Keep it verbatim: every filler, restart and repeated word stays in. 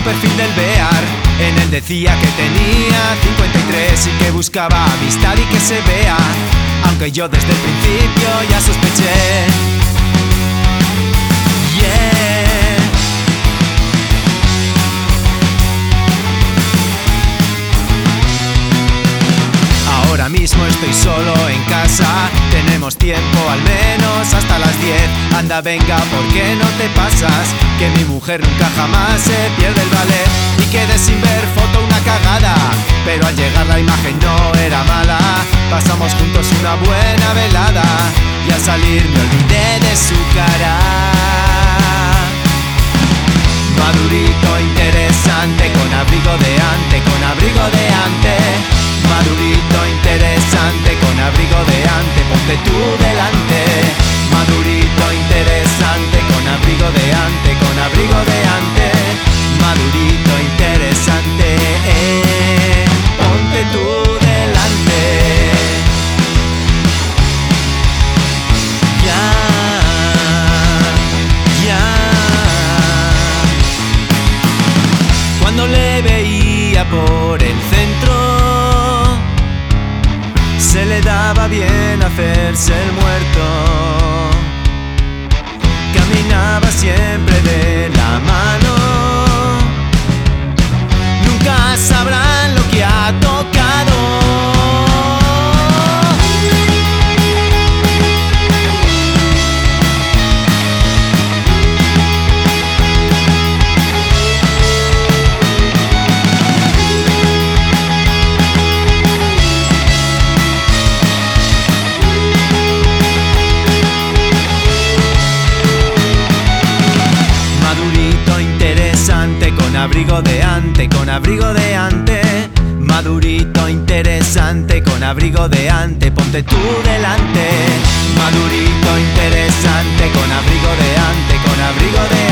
perfil del Bear. En él decía que tenía cincuenta y tres y que buscaba amistad y que se vea, aunque yo desde el principio ya sospeché. Yeah. Ahora mismo estoy solo en casa, tenemos tiempo al menos hasta las diez. Anda, venga, ¿por qué no te pasas? Que mi mujer nunca jamás se pierde el ballet. Y quedé sin ver foto, una cagada, pero al llegar la imagen no era mala. Pasamos juntos una buena velada y al salir me olvidé de su cara. Madurito, interesante, con abrigo de ante, con abrigo de ante. Madurito, interesante, con abrigo de ante, ponte tú delante. Madurito, interesante, con abrigo de ante, con abrigo de ante. Madurito, interesante, eh, ponte tú delante. Ya, ya. Cuando le veía por el centro, se le daba bien hacerse el muerto. Caminaba siempre de la mano. Nunca sabrán lo que ha tocado. Con abrigo de ante, con abrigo de ante. Madurito, interesante, con abrigo de ante, ponte tú delante. Madurito, interesante, con abrigo de ante, con abrigo de